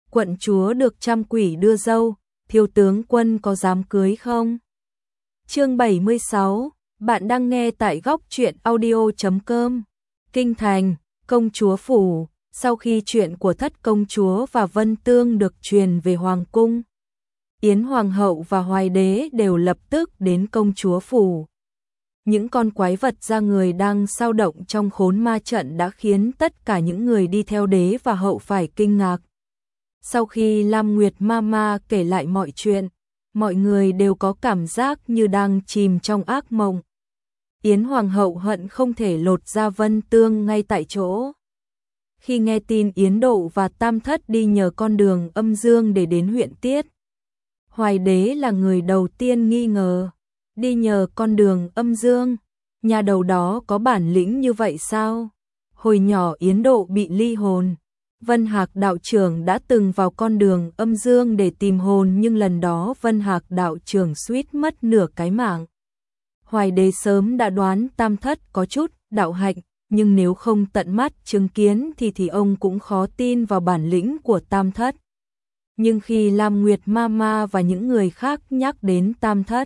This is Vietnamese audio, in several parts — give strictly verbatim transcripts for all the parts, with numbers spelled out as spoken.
quận chúa được trăm quỷ đưa dâu, thiếu tướng quân có dám cưới không? Chương bảy mươi sáu, bạn đang nghe tại góc truyện audio chấm com. Kinh thành, công chúa phủ, sau khi chuyện của thất công chúa và Vân Tương được truyền về hoàng cung, Yến hoàng hậu và Hoài đế đều lập tức đến công chúa phủ. Những con quái vật da người đang sao động trong khốn ma trận đã khiến tất cả những người đi theo đế và hậu phải kinh ngạc. Sau khi Lam Nguyệt Mama kể lại mọi chuyện, mọi người đều có cảm giác như đang chìm trong ác mộng. Yến hoàng hậu hận không thể lột ra Vân Tương ngay tại chỗ. Khi nghe tin Yến Độ và Tam Thất đi nhờ con đường âm dương để đến huyện Tiết, Hoài đế là người đầu tiên nghi ngờ. Đi nhờ con đường âm dương, nhà đầu đó có bản lĩnh như vậy sao? Hồi nhỏ Yến Độ bị ly hồn, Vân Hạc đạo trưởng đã từng vào con đường âm dương để tìm hồn, nhưng lần đó Vân Hạc đạo trưởng suýt mất nửa cái mạng. Hoài đế sớm đã đoán Tam Thất có chút đạo hạnh, nhưng nếu không tận mắt chứng kiến thì thì ông cũng khó tin vào bản lĩnh của Tam Thất. Nhưng khi Lam Nguyệt Mama và những người khác nhắc đến Tam Thất,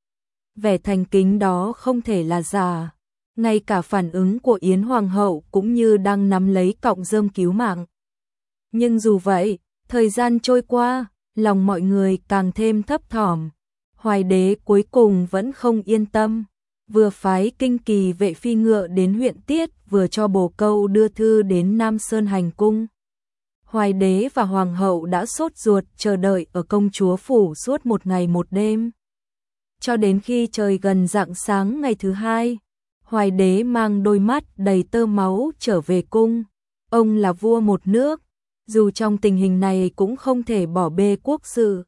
vẻ thành kính đó không thể là giả. Ngay cả phản ứng của Yến hoàng hậu cũng như đang nắm lấy cọng rơm cứu mạng. Nhưng dù vậy, thời gian trôi qua, lòng mọi người càng thêm thấp thỏm. Hoài đế cuối cùng vẫn không yên tâm, vừa phái kinh kỳ vệ phi ngựa đến huyện Tiết, vừa cho bồ câu đưa thư đến Nam Sơn hành cung. Hoài đế và hoàng hậu đã sốt ruột chờ đợi ở công chúa phủ suốt một ngày một đêm. Cho đến khi trời gần rạng sáng ngày thứ hai, Hoài đế mang đôi mắt đầy tơ máu trở về cung. Ông là vua một nước, dù trong tình hình này cũng không thể bỏ bê quốc sự.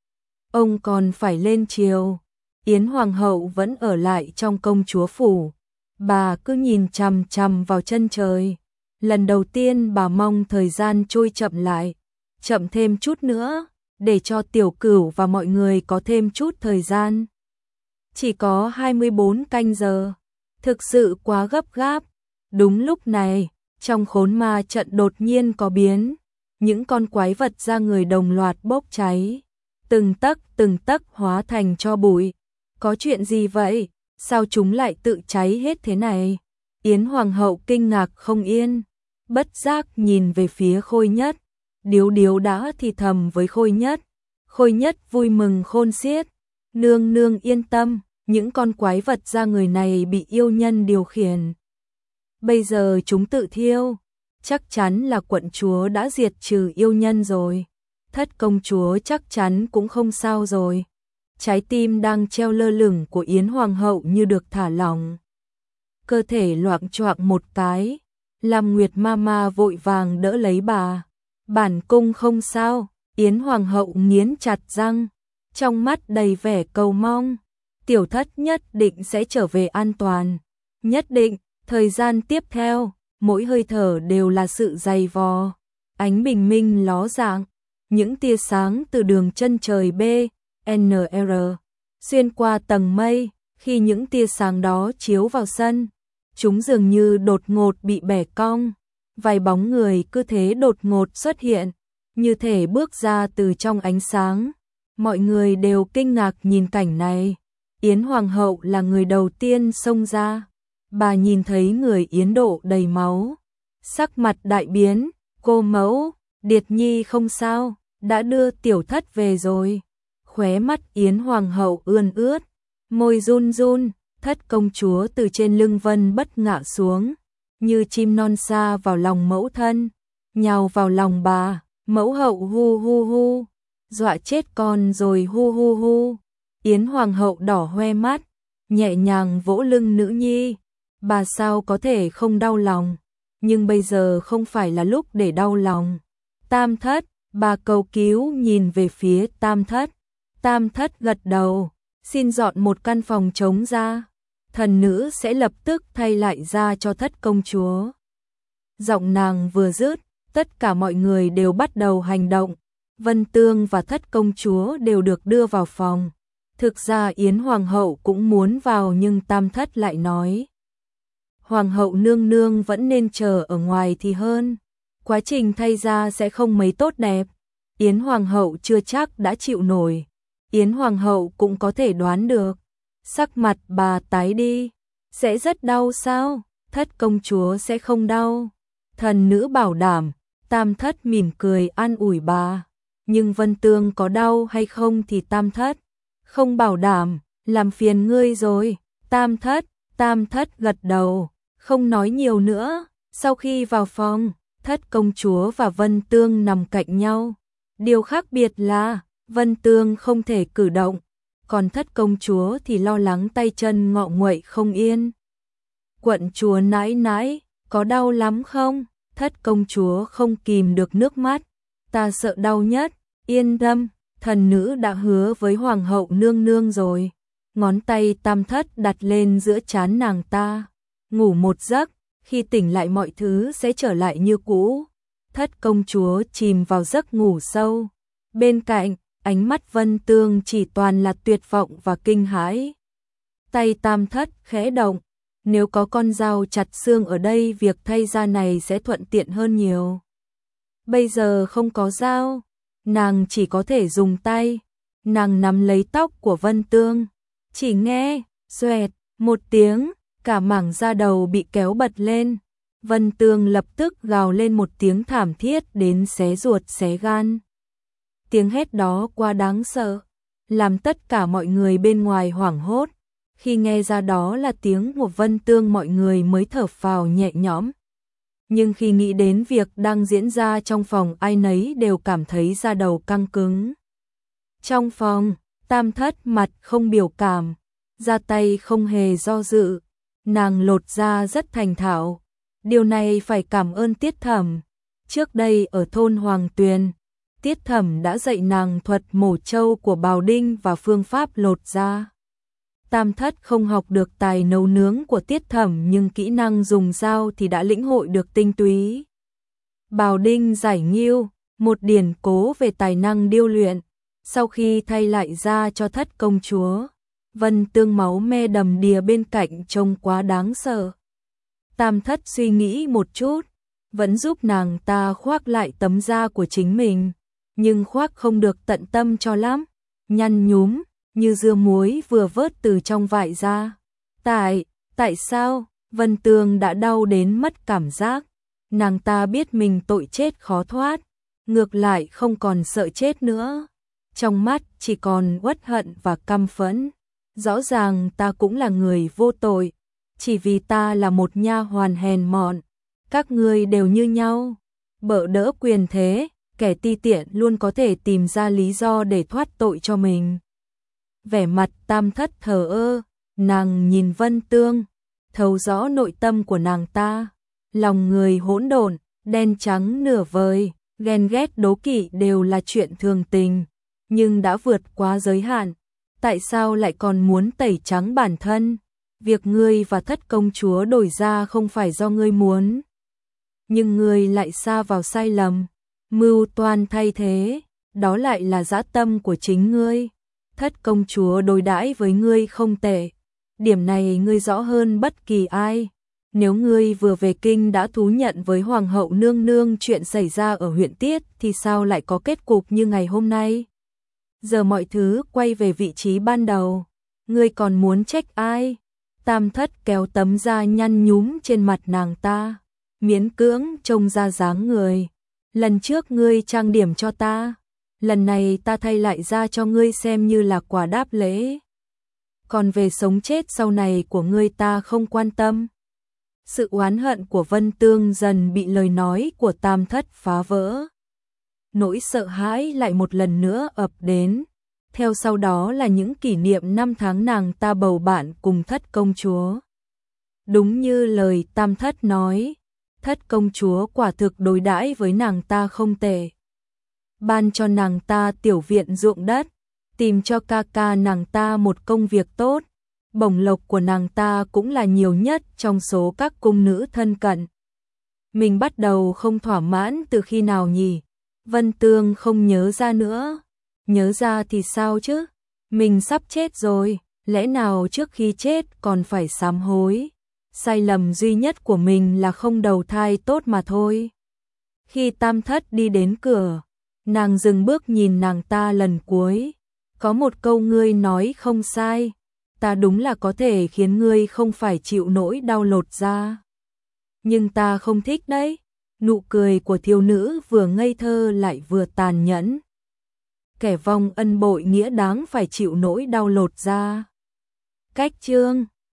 Ông còn phải lên triều. Yến hoàng hậu vẫn ở lại trong công chúa phủ. Bà cứ nhìn chằm chằm vào chân trời. Lần đầu tiên bà mong thời gian trôi chậm lại, chậm thêm chút nữa, để cho Tiểu Cửu và mọi người có thêm chút thời gian. Chỉ có hai mươi bốn canh giờ, thực sự quá gấp gáp. Đúng lúc này, trong khốn ma trận đột nhiên có biến, những con quái vật da người đồng loạt bốc cháy, từng tấc từng tấc hóa thành tro bụi. Có chuyện gì vậy? Sao chúng lại tự cháy hết thế này? Yến hoàng hậu kinh ngạc không yên, bất giác nhìn về phía Khôi Nhất. Điếu điếu đã thì thầm với Khôi Nhất. Khôi Nhất vui mừng khôn xiết. Nương nương yên tâm, những con quái vật da người này bị yêu nhân điều khiển. Bây giờ chúng tự thiêu, chắc chắn là quận chúa đã diệt trừ yêu nhân rồi. Thất công chúa chắc chắn cũng không sao rồi. Trái tim đang treo lơ lửng của Yến hoàng hậu như được thả lỏng. Cơ thể loạng choạng một cái, Lam Nguyệt Mama vội vàng đỡ lấy bà. Bản cung không sao. Yến hoàng hậu nghiến chặt răng, trong mắt đầy vẻ cầu mong. Tiểu thất nhất định sẽ trở về an toàn. Nhất định, thời gian tiếp theo, mỗi hơi thở đều là sự dày vò. Ánh bình minh ló dạng, những tia sáng từ đường chân trời B, N R xuyên qua tầng mây. Khi những tia sáng đó chiếu vào sân, chúng dường như đột ngột bị bẻ cong. Vài bóng người cứ thế đột ngột xuất hiện, như thể bước ra từ trong ánh sáng. Mọi người đều kinh ngạc nhìn cảnh này. Yến hoàng hậu là người đầu tiên xông ra. Bà nhìn thấy người Yến Độ đầy máu, sắc mặt đại biến. Cô mẫu, Điệt Nhi không sao, đã đưa tiểu thất về rồi. Khóe mắt Yến hoàng hậu ươn ướt, môi run run. Thất công chúa từ trên lưng Vân Bất ngã xuống, như chim non sa vào lòng mẫu thân, nhào vào lòng bà. Mẫu hậu hu hu hu, dọa chết con rồi hu hu hu. Yến hoàng hậu đỏ hoe mắt, nhẹ nhàng vỗ lưng nữ nhi. Bà sao có thể không đau lòng, nhưng bây giờ không phải là lúc để đau lòng. Tam Thất, bà cầu cứu nhìn về phía Tam Thất. Tam Thất gật đầu, xin dọn một căn phòng trống ra. Thần nữ sẽ lập tức thay lại ra cho thất công chúa. Giọng nàng vừa dứt, tất cả mọi người đều bắt đầu hành động. Vân Tương và thất công chúa đều được đưa vào phòng. Thực ra Yến hoàng hậu cũng muốn vào, nhưng Tam Thất lại nói: Hoàng hậu nương nương vẫn nên chờ ở ngoài thì hơn. Quá trình thay ra sẽ không mấy tốt đẹp. Yến Hoàng hậu chưa chắc đã chịu nổi. Yến Hoàng hậu cũng có thể đoán được. Sắc mặt bà tái đi. Sẽ rất đau sao? Thất công chúa sẽ không đau. Thần nữ bảo đảm. Tam thất mỉm cười an ủi bà. Nhưng Vân Tương có đau hay không thì Tam thất không bảo đảm. Làm phiền ngươi rồi. Tam thất, Tam thất gật đầu, không nói nhiều nữa. Sau khi vào phòng, Thất công chúa và Vân Tương nằm cạnh nhau. Điều khác biệt là Vân Tương không thể cử động, còn Thất công chúa thì lo lắng tay chân ngọ nguậy không yên. Quận chúa nãi nãi, có đau lắm không? Thất công chúa không kìm được nước mắt. Ta sợ đau nhất, yên tâm, thần nữ đã hứa với hoàng hậu nương nương rồi. Ngón tay Tam thất đặt lên giữa trán nàng ta. Ngủ một giấc, khi tỉnh lại mọi thứ sẽ trở lại như cũ. Thất công chúa chìm vào giấc ngủ sâu. Bên cạnh, ánh mắt Vân Tương chỉ toàn là tuyệt vọng và kinh hãi. Tay Tam thất khẽ động. Nếu có con dao chặt xương ở đây, việc thay da này sẽ thuận tiện hơn nhiều. Bây giờ không có dao, nàng chỉ có thể dùng tay. Nàng nắm lấy tóc của Vân Tương. Chỉ nghe, xoẹt, một tiếng, cả mảng da đầu bị kéo bật lên. Vân Tương lập tức gào lên một tiếng thảm thiết đến xé ruột xé gan. Tiếng hét đó quá đáng sợ, làm tất cả mọi người bên ngoài hoảng hốt. Khi nghe ra đó là tiếng của Vân Tương, mọi người mới thở phào nhẹ nhõm. Nhưng khi nghĩ đến việc đang diễn ra trong phòng, ai nấy đều cảm thấy da đầu căng cứng. Trong phòng, Tam thất mặt không biểu cảm, ra tay không hề do dự, nàng lột da rất thành thạo. Điều này phải cảm ơn Tiết Thẩm. Trước đây ở thôn Hoàng Tuyền, Tiết Thẩm đã dạy nàng thuật mổ trâu của bào đinh và phương pháp lột da. Tam thất không học được tài nấu nướng của Tiết Thẩm, nhưng kỹ năng dùng dao thì đã lĩnh hội được tinh túy. Bào đinh giải nghiêu, một điển cố về tài năng điêu luyện. Sau khi thay lại da cho Thất công chúa, Vân Tương máu me đầm đìa bên cạnh trông quá đáng sợ. Tam thất suy nghĩ một chút, vẫn giúp nàng ta khoác lại tấm da của chính mình, nhưng khoác không được tận tâm cho lắm, nhăn nhúm như dưa muối vừa vớt từ trong vại ra. Tại, tại sao? Vân Tương đã đau đến mất cảm giác. Nàng ta biết mình tội chết khó thoát, ngược lại không còn sợ chết nữa. Trong mắt chỉ còn uất hận và căm phẫn. Rõ ràng ta cũng là người vô tội, chỉ vì ta là một nha hoàn hèn mọn. Các ngươi đều như nhau, bợ đỡ quyền thế, kẻ ti tiện luôn có thể tìm ra lý do để thoát tội cho mình. Vẻ mặt Tam thất thờ ơ, nàng nhìn Vân Tương, thấu rõ nội tâm của nàng ta. Lòng người hỗn độn, đen trắng nửa vời, ghen ghét đố kỵ đều là chuyện thường tình, nhưng đã vượt quá giới hạn. Tại sao lại còn muốn tẩy trắng bản thân? Việc ngươi và Thất công chúa đổi ra không phải do ngươi muốn, nhưng ngươi lại sa vào sai lầm, mưu toan thay thế, đó lại là dã tâm của chính ngươi. Thất công chúa đối đãi với ngươi không tệ, điểm này ngươi rõ hơn bất kỳ ai. Nếu ngươi vừa về kinh đã thú nhận với hoàng hậu nương nương chuyện xảy ra ở huyện Tiết, thì sao lại có kết cục như ngày hôm nay? Giờ mọi thứ quay về vị trí ban đầu, ngươi còn muốn trách ai? Tam thất kéo tấm da nhăn nhúm trên mặt nàng ta, miễn cưỡng trông ra dáng người. Lần trước ngươi trang điểm cho ta, lần này ta thay lại da cho ngươi xem như là quà đáp lễ. Còn về sống chết sau này của ngươi ta không quan tâm. Sự oán hận của Vân Tương dần bị lời nói của Tam thất phá vỡ. Nỗi sợ hãi lại một lần nữa ập đến. Theo sau đó là những kỷ niệm năm tháng nàng ta bầu bạn cùng Thất công chúa. Đúng như lời Tam thất nói, Thất công chúa quả thực đối đãi với nàng ta không tệ. Ban cho nàng ta tiểu viện ruộng đất, tìm cho ca ca nàng ta một công việc tốt. Bổng lộc của nàng ta cũng là nhiều nhất trong số các cung nữ thân cận. Mình bắt đầu không thỏa mãn từ khi nào nhỉ? Vân Tương không nhớ ra nữa. Nhớ ra thì sao chứ? Mình sắp chết rồi, lẽ nào trước khi chết còn phải sám hối? Sai lầm duy nhất của mình là không đầu thai tốt mà thôi. Khi Tam thất đi đến cửa, Nàng dừng bước nhìn nàng ta lần cuối. Có một câu ngươi nói không sai, ta đúng là có thể khiến ngươi không phải chịu nỗi đau lột da. Nhưng ta không thích đấy. Nụ cười của thiếu nữ vừa ngây thơ lại vừa tàn nhẫn. Kẻ vong ân bội nghĩa đáng phải chịu nỗi đau lột da. Cách chương